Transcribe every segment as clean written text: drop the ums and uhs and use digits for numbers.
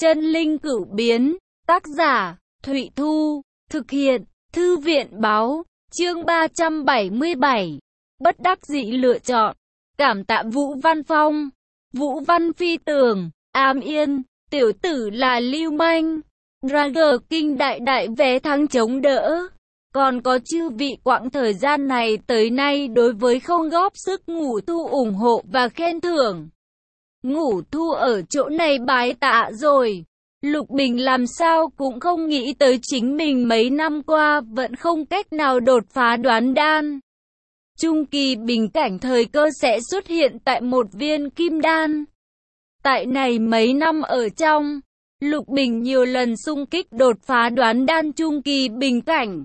Chân linh cửu biến, tác giả, Thụy Thu, thực hiện, Thư viện Báo, chương 377, bất đắc dĩ lựa chọn, cảm tạ Vũ Văn Phong, Vũ Văn Phi Tường, Ám Yên, tiểu tử là lưu manh, Dragon King đại đại vé thắng chống đỡ. Còn có chư vị quãng thời gian này tới nay đối với không góp sức Ngũ Thu ủng hộ và khen thưởng. Ngũ Thu ở chỗ này bái tạ rồi. Lục Bình làm sao cũng không nghĩ tới chính mình mấy năm qua vẫn không cách nào đột phá đoán đan. Trung kỳ bình cảnh thời cơ sẽ xuất hiện tại một viên kim đan. Tại này mấy năm ở trong, Lục Bình nhiều lần xung kích đột phá đoán đan trung kỳ bình cảnh.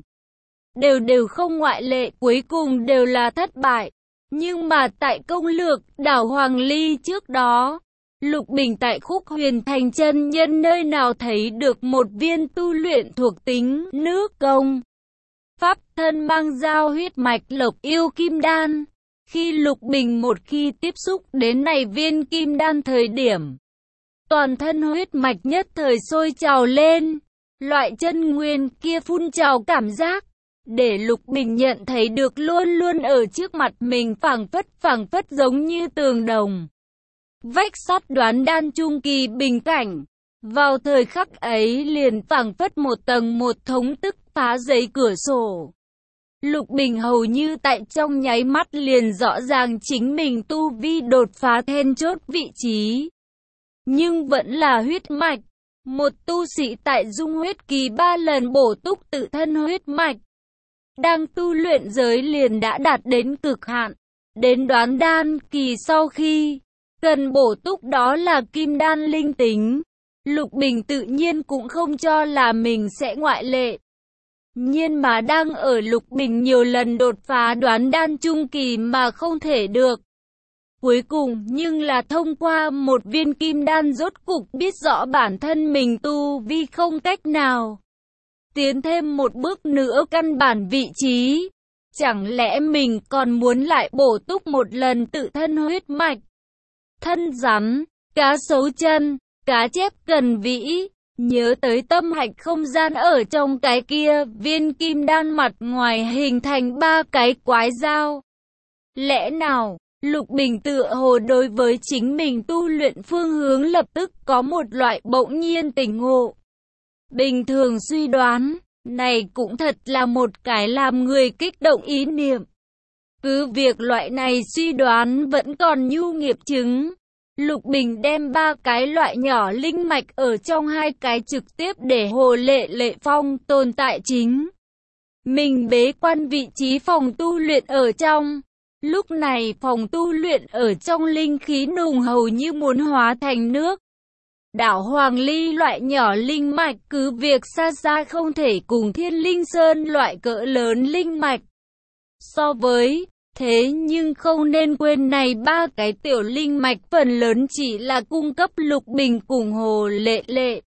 Đều không ngoại lệ, cuối cùng đều là thất bại. Nhưng mà tại công lược đảo Hoàng Ly trước đó, Lục Bình tại Khúc Huyền Thành chân nhân nơi nào thấy được một viên tu luyện thuộc tính nước công. Pháp thân mang giao huyết mạch lộc yêu kim đan. Khi Lục Bình một khi tiếp xúc đến này viên kim đan thời điểm, toàn thân huyết mạch nhất thời sôi trào lên. Loại chân nguyên kia phun trào cảm giác, để Lục Bình nhận thấy được luôn luôn ở trước mặt mình phảng phất giống như tường đồng. Vách sắt đoán đan trung kỳ bình cảnh. Vào thời khắc ấy liền phảng phất một tầng một thống tức phá giấy cửa sổ. Lục Bình hầu như tại trong nháy mắt liền rõ ràng chính mình tu vi đột phá then chốt vị trí. Nhưng vẫn là huyết mạch. Một tu sĩ tại dung huyết kỳ 3 lần bổ túc tự thân huyết mạch. Đang tu luyện giới liền đã đạt đến cực hạn. Đến đoán đan kỳ sau khi cần bổ túc đó là kim đan linh tính. Lục Bình tự nhiên cũng không cho là mình sẽ ngoại lệ. Nhưng mà đang ở Lục Bình nhiều lần đột phá đoán đan trung kỳ mà không thể được. Cuối cùng nhưng là thông qua một viên kim đan rốt cục biết rõ bản thân mình tu vi không cách nào tiến thêm một bước nữa căn bản vị trí. Chẳng lẽ mình còn muốn lại bổ túc một lần tự thân huyết mạch? Thân rắn, cá sấu chân, cá chép cần vĩ, nhớ tới tâm hạch không gian ở trong cái kia, viên kim đan mặt ngoài hình thành 3 cái quái dao. Lẽ nào, Lục Bình tựa hồ đối với chính mình tu luyện phương hướng lập tức có một loại bỗng nhiên tỉnh ngộ. Bình thường suy đoán, này cũng thật là một cái làm người kích động ý niệm. Cứ việc loại này suy đoán vẫn còn nhu nghiệp chứng. Lục Bình đem 3 cái loại nhỏ linh mạch ở trong 2 cái trực tiếp để Hồ Lệ Phong tồn tại chính. Mình bế quan vị trí phòng tu luyện ở trong. Lúc này phòng tu luyện ở trong linh khí nùng hầu như muốn hóa thành nước. Đảo Hoàng Ly loại nhỏ linh mạch cứ việc xa xa không thể cùng Thiên Linh Sơn loại cỡ lớn linh mạch so với. Thế nhưng không nên quên này 3 cái tiểu linh mạch phần lớn chỉ là cung cấp Lục Bình cùng Hồ Lệ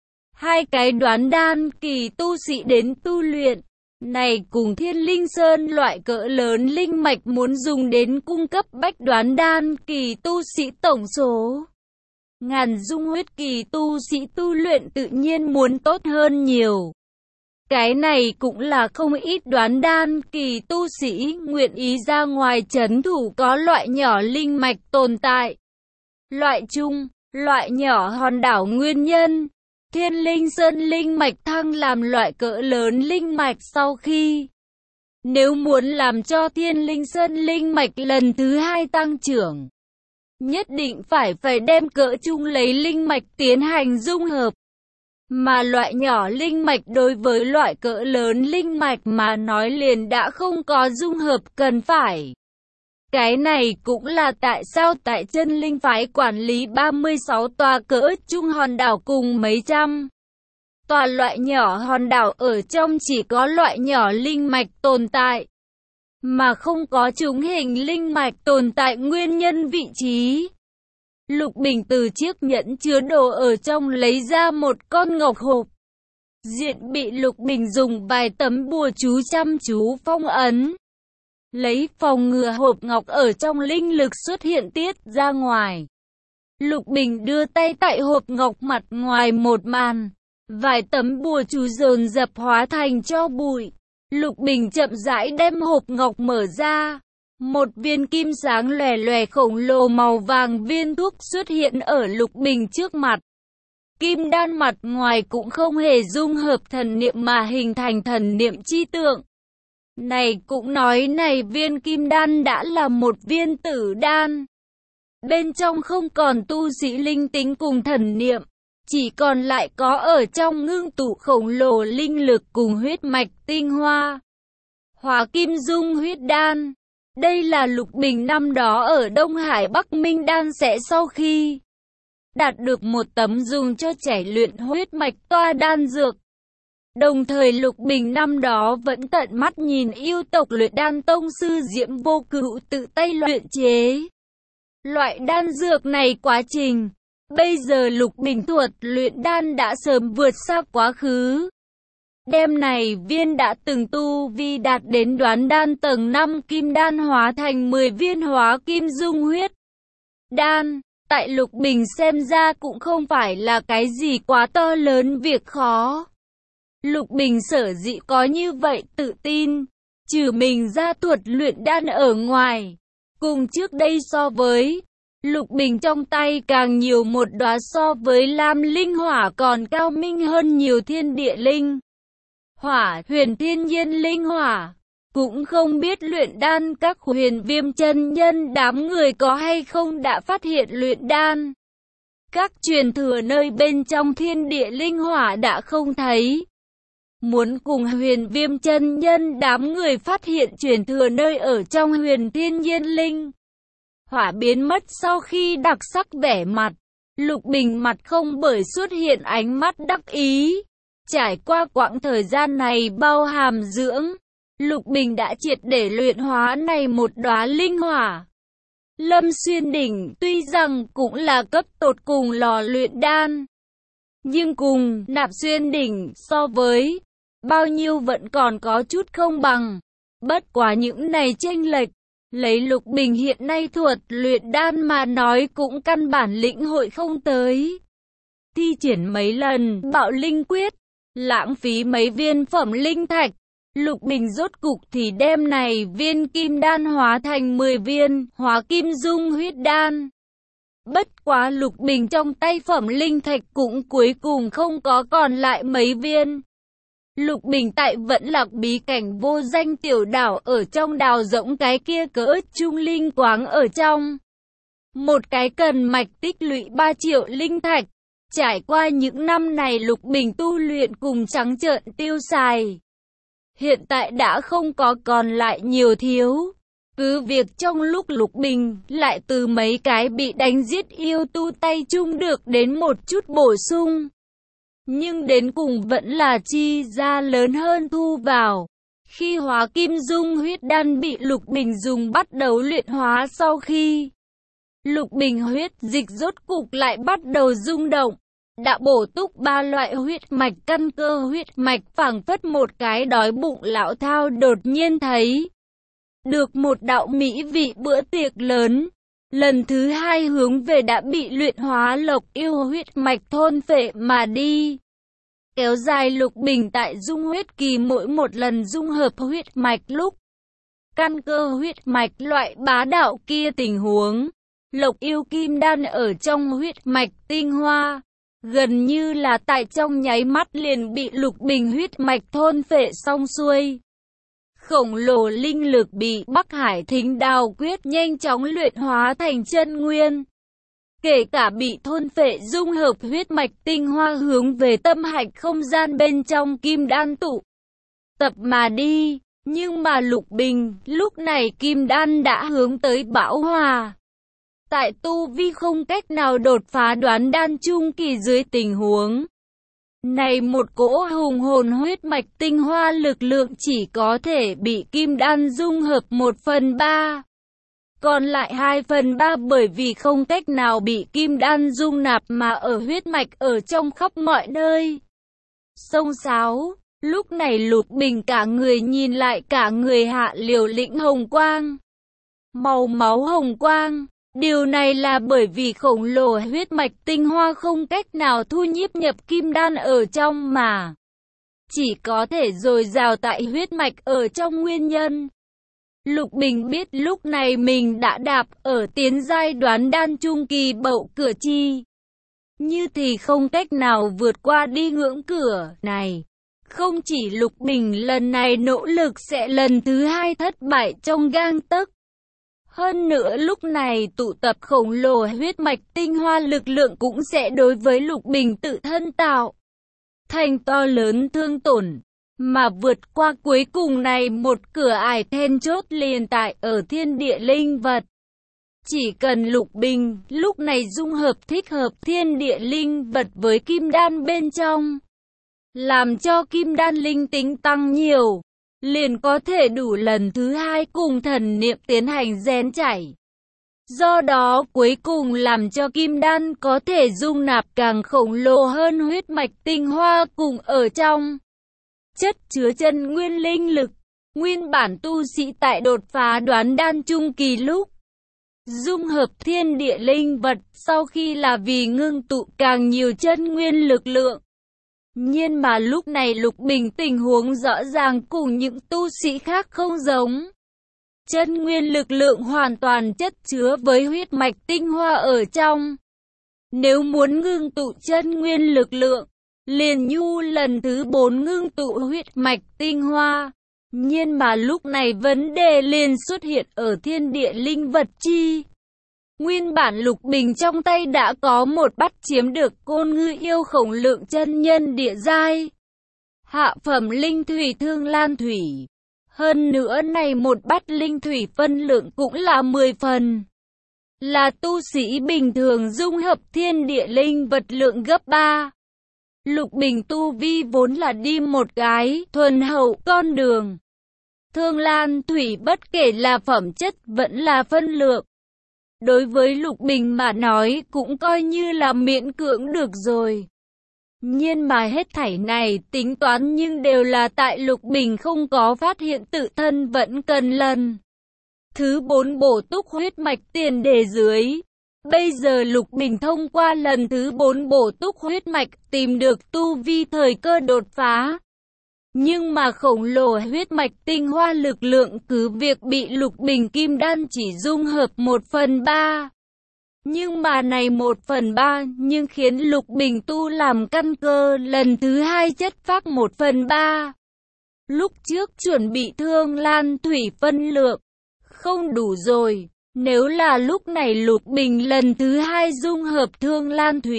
2 cái đoán đan kỳ tu sĩ đến tu luyện. Này cùng Thiên Linh Sơn loại cỡ lớn linh mạch muốn dùng đến cung cấp bách đoán đan kỳ tu sĩ tổng số. Ngàn dung huyết kỳ tu sĩ tu luyện tự nhiên muốn tốt hơn nhiều. Cái này cũng là không ít đoán đan kỳ tu sĩ nguyện ý ra ngoài trấn thủ có loại nhỏ linh mạch tồn tại. Loại chung, loại nhỏ hòn đảo nguyên nhân. Thiên Linh Sơn linh mạch thăng làm loại cỡ lớn linh mạch sau khi. Nếu muốn làm cho Thiên Linh Sơn linh mạch lần thứ 2 tăng trưởng, nhất định phải đem cỡ chung lấy linh mạch tiến hành dung hợp. Mà loại nhỏ linh mạch đối với loại cỡ lớn linh mạch mà nói liền đã không có dung hợp cần phải. Cái này cũng là tại sao tại Chân Linh phái quản lý 36 tòa cỡ chung hòn đảo cùng mấy trăm tòa loại nhỏ hòn đảo ở trong chỉ có loại nhỏ linh mạch tồn tại, mà không có chúng hình linh mạch tồn tại nguyên nhân vị trí. Lục Bình từ chiếc nhẫn chứa đồ ở trong lấy ra một con ngọc hộp. Diện bị Lục Bình dùng vài tấm bùa chú chăm chú phong ấn. Lấy phòng ngừa hộp ngọc ở trong linh lực xuất hiện tiết ra ngoài. Lục Bình đưa tay tại hộp ngọc mặt ngoài một màn. Vài tấm bùa chú dồn dập hóa thành tro bụi. Lục Bình chậm rãi đem hộp ngọc mở ra. Một viên kim sáng lòe lòe khổng lồ màu vàng viên thuốc xuất hiện ở Lục Bình trước mặt. Kim đan mặt ngoài cũng không hề dung hợp thần niệm mà hình thành thần niệm chi tượng. Này cũng nói này viên kim đan đã là một viên tử đan. Bên trong không còn tu sĩ linh tính cùng thần niệm, chỉ còn lại có ở trong ngưng tụ khổng lồ linh lực cùng huyết mạch tinh hoa. Hóa kim dung huyết đan. Đây là Lục Bình năm đó ở Đông Hải Bắc Minh đan sẽ sau khi đạt được một tấm dùng cho trẻ luyện huyết mạch toa đan dược. Đồng thời Lục Bình năm đó vẫn tận mắt nhìn yêu tộc luyện đan tông sư Diễm Vô Cửu tự tay luyện chế loại đan dược này quá trình. Bây giờ Lục Bình thuật luyện đan đã sớm vượt xa quá khứ. Đêm này viên đã từng tu vi đạt đến đoán đan tầng 5 kim đan hóa thành 10 viên hóa kim dung huyết đan. Tại Lục Bình xem ra cũng không phải là cái gì quá to lớn việc khó. Lục Bình sở dĩ có như vậy tự tin, trừ mình ra thuật luyện đan ở ngoài. Cùng trước đây so với, Lục Bình trong tay càng nhiều một đóa so với lam linh hỏa còn cao minh hơn nhiều thiên địa linh hỏa, huyền thiên nhiên linh hỏa. Cũng không biết luyện đan các Huyền Viêm chân nhân đám người có hay không đã phát hiện luyện đan. Các truyền thừa nơi bên trong thiên địa linh hỏa đã không thấy. Muốn cùng Huyền Viêm chân nhân đám người phát hiện truyền thừa nơi ở trong huyền thiên nhiên linh hỏa biến mất sau khi đặc sắc vẻ mặt. Lục Bình mặt không bởi xuất hiện ánh mắt đắc ý. Trải qua quãng thời gian này bao hàm dưỡng, Lục Bình đã triệt để luyện hóa này một đóa linh hỏa. Lâm Xuyên Đỉnh tuy rằng cũng là cấp tột cùng lò luyện đan, nhưng cùng Nạp Xuyên Đỉnh so với bao nhiêu vẫn còn có chút không bằng. Bất quá những này chênh lệch, lấy Lục Bình hiện nay thuật luyện đan mà nói cũng căn bản lĩnh hội không tới. Thi triển mấy lần bạo linh quyết, lãng phí mấy viên phẩm linh thạch, Lục Bình rốt cục thì đem này viên kim đan hóa thành 10 viên hóa kim dung huyết đan. Bất quá Lục Bình trong tay phẩm linh thạch cũng cuối cùng không có còn lại mấy viên. Lục Bình tại Vẫn Lạc bí cảnh vô danh tiểu đảo ở trong đào rỗng cái kia cỡ trung linh quáng ở trong. Một cái cần mạch tích lũy 3 triệu linh thạch. Trải qua những năm này Lục Bình tu luyện cùng trắng trợn tiêu xài. Hiện tại đã không có còn lại nhiều thiếu. Cứ việc trong lúc Lục Bình lại từ mấy cái bị đánh giết yêu tu tay chung được đến một chút bổ sung. Nhưng đến cùng vẫn là chi ra lớn hơn thu vào. Khi hóa kim dung huyết đan bị Lục Bình dùng bắt đầu luyện hóa sau khi Lục Bình huyết dịch rốt cục lại bắt đầu rung động. Đã bổ túc 3 loại huyết mạch căn cơ huyết mạch phảng phất một cái đói bụng lão thao đột nhiên thấy được một đạo mỹ vị bữa tiệc lớn. Lần thứ hai hướng về đã bị luyện hóa Lộc yêu huyết mạch thôn phệ mà đi. Kéo dài Lục Bình tại dung huyết kỳ mỗi một lần dung hợp huyết mạch lúc căn cơ huyết mạch loại bá đạo kia tình huống. Lộc yêu kim đan ở trong huyết mạch tinh hoa. Gần như là tại trong nháy mắt liền bị Lục Bình huyết mạch thôn phệ xong xuôi. Khổng lồ linh lực bị Bắc Hải Thính Đao Quyết nhanh chóng luyện hóa thành chân nguyên. Kể cả bị thôn phệ dung hợp huyết mạch tinh hoa hướng về tâm hạch không gian bên trong kim đan tụ tập mà đi. Nhưng mà Lục Bình lúc này kim đan đã hướng tới bão hòa. Tại tu vi không cách nào đột phá đoán đan trung kỳ dưới tình huống này, một cỗ hùng hồn huyết mạch tinh hoa lực lượng chỉ có thể bị kim đan dung hợp 1/3. Còn lại 2/3 bởi vì không cách nào bị kim đan dung nạp mà ở huyết mạch ở trong khắp mọi nơi. Xông xáo, lúc này Lục Bình cả người nhìn lại cả người hạ liều lĩnh hồng quang. Màu máu hồng quang. Điều này là bởi vì khổng lồ huyết mạch tinh hoa không cách nào thu nhiếp nhập kim đan ở trong mà chỉ có thể dồi dào tại huyết mạch ở trong nguyên nhân. Lục Bình biết lúc này mình đã đạp ở tiến giai đoán đan trung kỳ bậu cửa chi. Như thì không cách nào vượt qua đi ngưỡng cửa này. Không chỉ Lục Bình lần này nỗ lực sẽ lần thứ hai thất bại trong gang tấc. Hơn nữa lúc này tụ tập khổng lồ huyết mạch tinh hoa lực lượng cũng sẽ đối với Lục Bình tự thân tạo thành to lớn thương tổn. Mà vượt qua cuối cùng này một cửa ải then chốt liền tại ở thiên địa linh vật. Chỉ cần Lục Bình lúc này dung hợp thích hợp thiên địa linh vật với kim đan bên trong, làm cho kim đan linh tính tăng nhiều, liền có thể đủ lần thứ hai cùng thần niệm tiến hành rèn chảy. Do đó cuối cùng làm cho kim đan có thể dung nạp càng khổng lồ hơn huyết mạch tinh hoa cùng ở trong. Chất chứa chân nguyên linh lực, nguyên bản tu sĩ tại đột phá đoán đan trung kỳ lúc dung hợp thiên địa linh vật sau khi là vì ngưng tụ càng nhiều chân nguyên lực lượng. Nhưng mà lúc này Lục Bình tình huống rõ ràng cùng những tu sĩ khác không giống. Chân nguyên lực lượng hoàn toàn chất chứa với huyết mạch tinh hoa ở trong. Nếu muốn ngưng tụ chân nguyên lực lượng, liền nhu lần thứ 4 ngưng tụ huyết mạch tinh hoa. Nhưng mà lúc này vấn đề liền xuất hiện ở thiên địa linh vật chi. Nguyên bản Lục Bình trong tay đã có một bát chiếm được Côn Ngư yêu khổng lượng chân nhân địa giai. Hạ phẩm linh thủy Thương Lan Thủy. Hơn nữa này một bát linh thủy phân lượng cũng là 10 phần. Là tu sĩ bình thường dung hợp thiên địa linh vật lượng gấp 3. Lục Bình tu vi vốn là đi một cái thuần hậu con đường. Thương Lan Thủy bất kể là phẩm chất vẫn là phân lượng. Đối với Lục Bình mà nói cũng coi như là miễn cưỡng được rồi. Nhưng mà hết thảy này tính toán nhưng đều là tại Lục Bình không có phát hiện tự thân vẫn cần lần thứ 4 bổ túc huyết mạch tiền đề dưới. Bây giờ Lục Bình thông qua lần thứ 4 bổ túc huyết mạch tìm được tu vi thời cơ đột phá. Nhưng mà khổng lồ huyết mạch tinh hoa lực lượng cứ việc bị Lục Bình kim đan chỉ dung hợp 1/3. Nhưng mà này 1/3 nhưng khiến Lục Bình tu làm căn cơ lần thứ hai chất phác 1/3. Lúc trước chuẩn bị Thương Lan Thủy phân lượng không đủ rồi. Nếu là lúc này Lục Bình lần thứ hai dung hợp Thương Lan Thủy,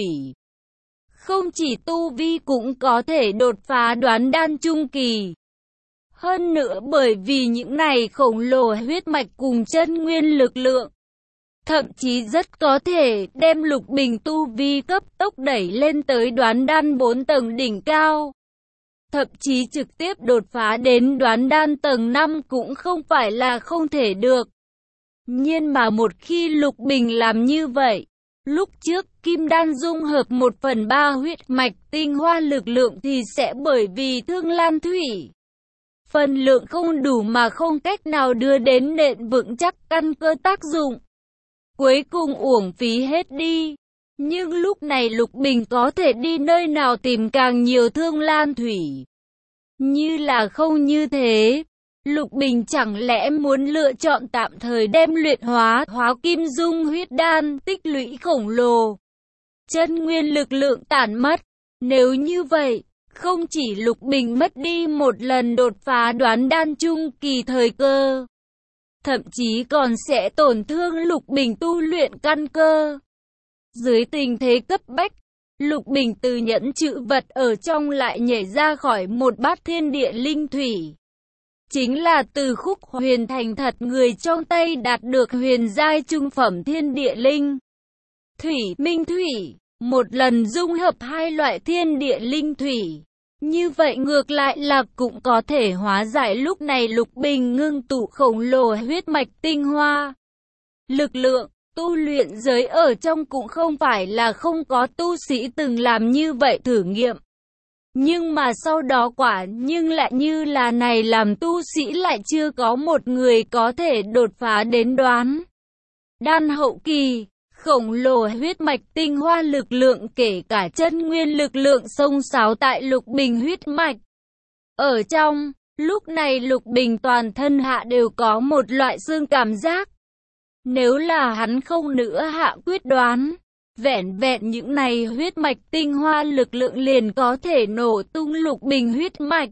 không chỉ tu vi cũng có thể đột phá đoán đan trung kỳ. Hơn nữa bởi vì những này khổng lồ huyết mạch cùng chân nguyên lực lượng, thậm chí rất có thể đem Lục Bình tu vi cấp tốc đẩy lên tới đoán đan 4 tầng đỉnh cao. Thậm chí trực tiếp đột phá đến đoán đan tầng 5 cũng không phải là không thể được. Nhưng mà một khi Lục Bình làm như vậy, lúc trước kim đan dung hợp 1/3 huyết mạch tinh hoa lực lượng thì sẽ bởi vì Thương Lan Thủy phần lượng không đủ mà không cách nào đưa đến nền vững chắc căn cơ tác dụng. Cuối cùng uổng phí hết đi. Nhưng lúc này Lục Bình có thể đi nơi nào tìm càng nhiều Thương Lan Thủy? Như là không như thế. Lục Bình chẳng lẽ muốn lựa chọn tạm thời đem luyện hóa kim dung huyết đan tích lũy khổng lồ, chân nguyên lực lượng tản mất. Nếu như vậy, không chỉ Lục Bình mất đi một lần đột phá đoán đan trung kỳ thời cơ, thậm chí còn sẽ tổn thương Lục Bình tu luyện căn cơ. Dưới tình thế cấp bách, Lục Bình từ nhẫn chữ vật ở trong lại nhảy ra khỏi một bát thiên địa linh thủy. Chính là từ Khúc Huyền thành thật người trong tay đạt được huyền giai trung phẩm thiên địa linh thủy minh thủy, một lần dung hợp hai loại thiên địa linh thủy. Như vậy ngược lại là cũng có thể hóa giải lúc này Lục Bình ngưng tụ khổng lồ huyết mạch tinh hoa. Lực lượng, tu luyện giới ở trong cũng không phải là không có tu sĩ từng làm như vậy thử nghiệm. Nhưng mà sau đó quả nhưng lại như là này làm tu sĩ lại chưa có một người có thể đột phá đến đoán đan hậu kỳ, khổng lồ huyết mạch tinh hoa lực lượng kể cả chân nguyên lực lượng xông xáo tại Lục Bình huyết mạch. Ở trong, lúc này Lục Bình toàn thân hạ đều có một loại xương cảm giác. Nếu là hắn không nữa hạ quyết đoán, vẹn vẹn những này huyết mạch tinh hoa lực lượng liền có thể nổ tung Lục Bình huyết mạch.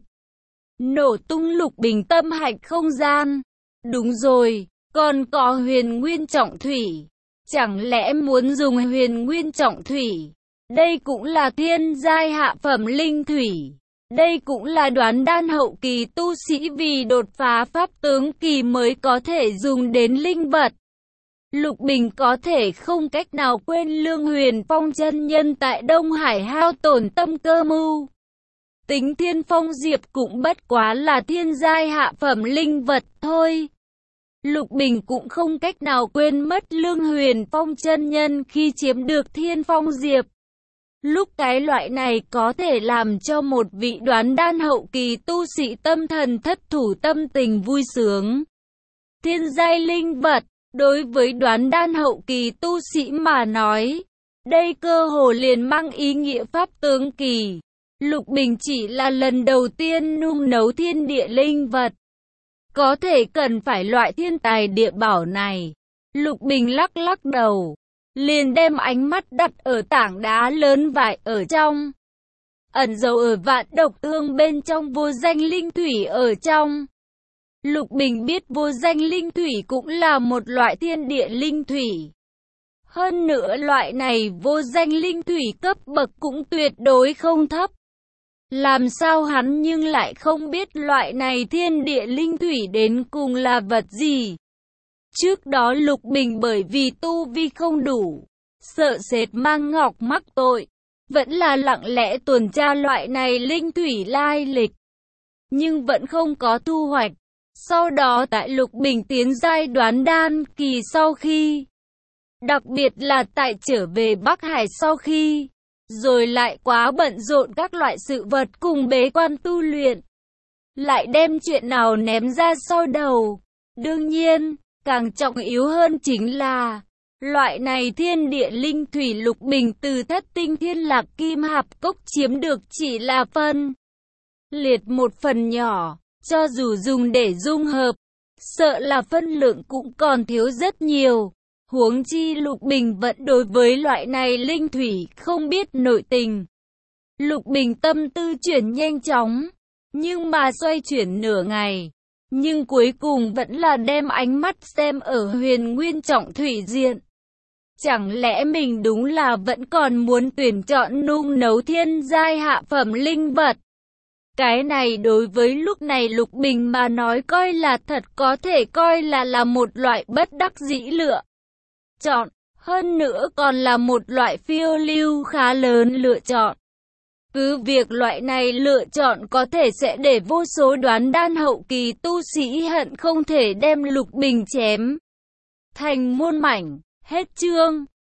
Nổ tung Lục Bình tâm hạch không gian. Đúng rồi, còn có huyền nguyên trọng thủy. Chẳng lẽ muốn dùng huyền nguyên trọng thủy? Đây cũng là thiên giai hạ phẩm linh thủy. Đây cũng là đoán đan hậu kỳ tu sĩ vì đột phá pháp tướng kỳ mới có thể dùng đến linh vật. Lục Bình có thể không cách nào quên Lương Huyền Phong chân nhân tại Đông Hải hao tổn tâm cơ mưu. Tính Thiên Phong Diệp cũng bất quá là thiên giai hạ phẩm linh vật thôi. Lục Bình cũng không cách nào quên mất Lương Huyền Phong chân nhân khi chiếm được Thiên Phong Diệp. Lúc cái loại này có thể làm cho một vị đoán đan hậu kỳ tu sĩ tâm thần thất thủ tâm tình vui sướng. Thiên giai linh vật, đối với đoán đan hậu kỳ tu sĩ mà nói, đây cơ hồ liền mang ý nghĩa pháp tướng kỳ. Lục Bình chỉ là lần đầu tiên nung nấu thiên địa linh vật. Có thể cần phải loại thiên tài địa bảo này. Lục Bình lắc lắc đầu, liền đem ánh mắt đặt ở tảng đá lớn vải ở trong. Ẩn dấu ở vạn độc ương bên trong vô danh linh thủy ở trong. Lục Bình biết vô danh linh thủy cũng là một loại thiên địa linh thủy. Hơn nữa loại này vô danh linh thủy cấp bậc cũng tuyệt đối không thấp. Làm sao hắn nhưng lại không biết loại này thiên địa linh thủy đến cùng là vật gì? Trước đó Lục Bình bởi vì tu vi không đủ, sợ sệt mang ngọc mắc tội, vẫn là lặng lẽ tuần tra loại này linh thủy lai lịch, nhưng vẫn không có thu hoạch. Sau đó tại Lục Bình tiến giai đoán đan kỳ sau khi, đặc biệt là tại trở về Bắc Hải sau khi, rồi lại quá bận rộn các loại sự vật cùng bế quan tu luyện, lại đem chuyện nào ném ra sau đầu. Đương nhiên, càng trọng yếu hơn chính là, loại này thiên địa linh thủy Lục Bình từ Thất Tinh Thiên Lạc Kim Hạp Cốc chiếm được chỉ là phân liệt một phần nhỏ, cho dù dùng để dung hợp, sợ là phân lượng cũng còn thiếu rất nhiều. Huống chi Lục Bình vẫn đối với loại này linh thủy không biết nội tình. Lục Bình tâm tư chuyển nhanh chóng, nhưng mà xoay chuyển nửa ngày, nhưng cuối cùng vẫn là đem ánh mắt xem ở huyền nguyên trọng thủy diện. Chẳng lẽ mình đúng là vẫn còn muốn tuyển chọn nung nấu thiên giai hạ phẩm linh vật? Cái này đối với lúc này Lục Bình mà nói coi là thật có thể coi là một loại bất đắc dĩ lựa chọn, hơn nữa còn là một loại phiêu lưu khá lớn lựa chọn. Cứ việc loại này lựa chọn có thể sẽ để vô số đoán đan hậu kỳ tu sĩ hận không thể đem Lục Bình chém thành muôn mảnh. Hết chương.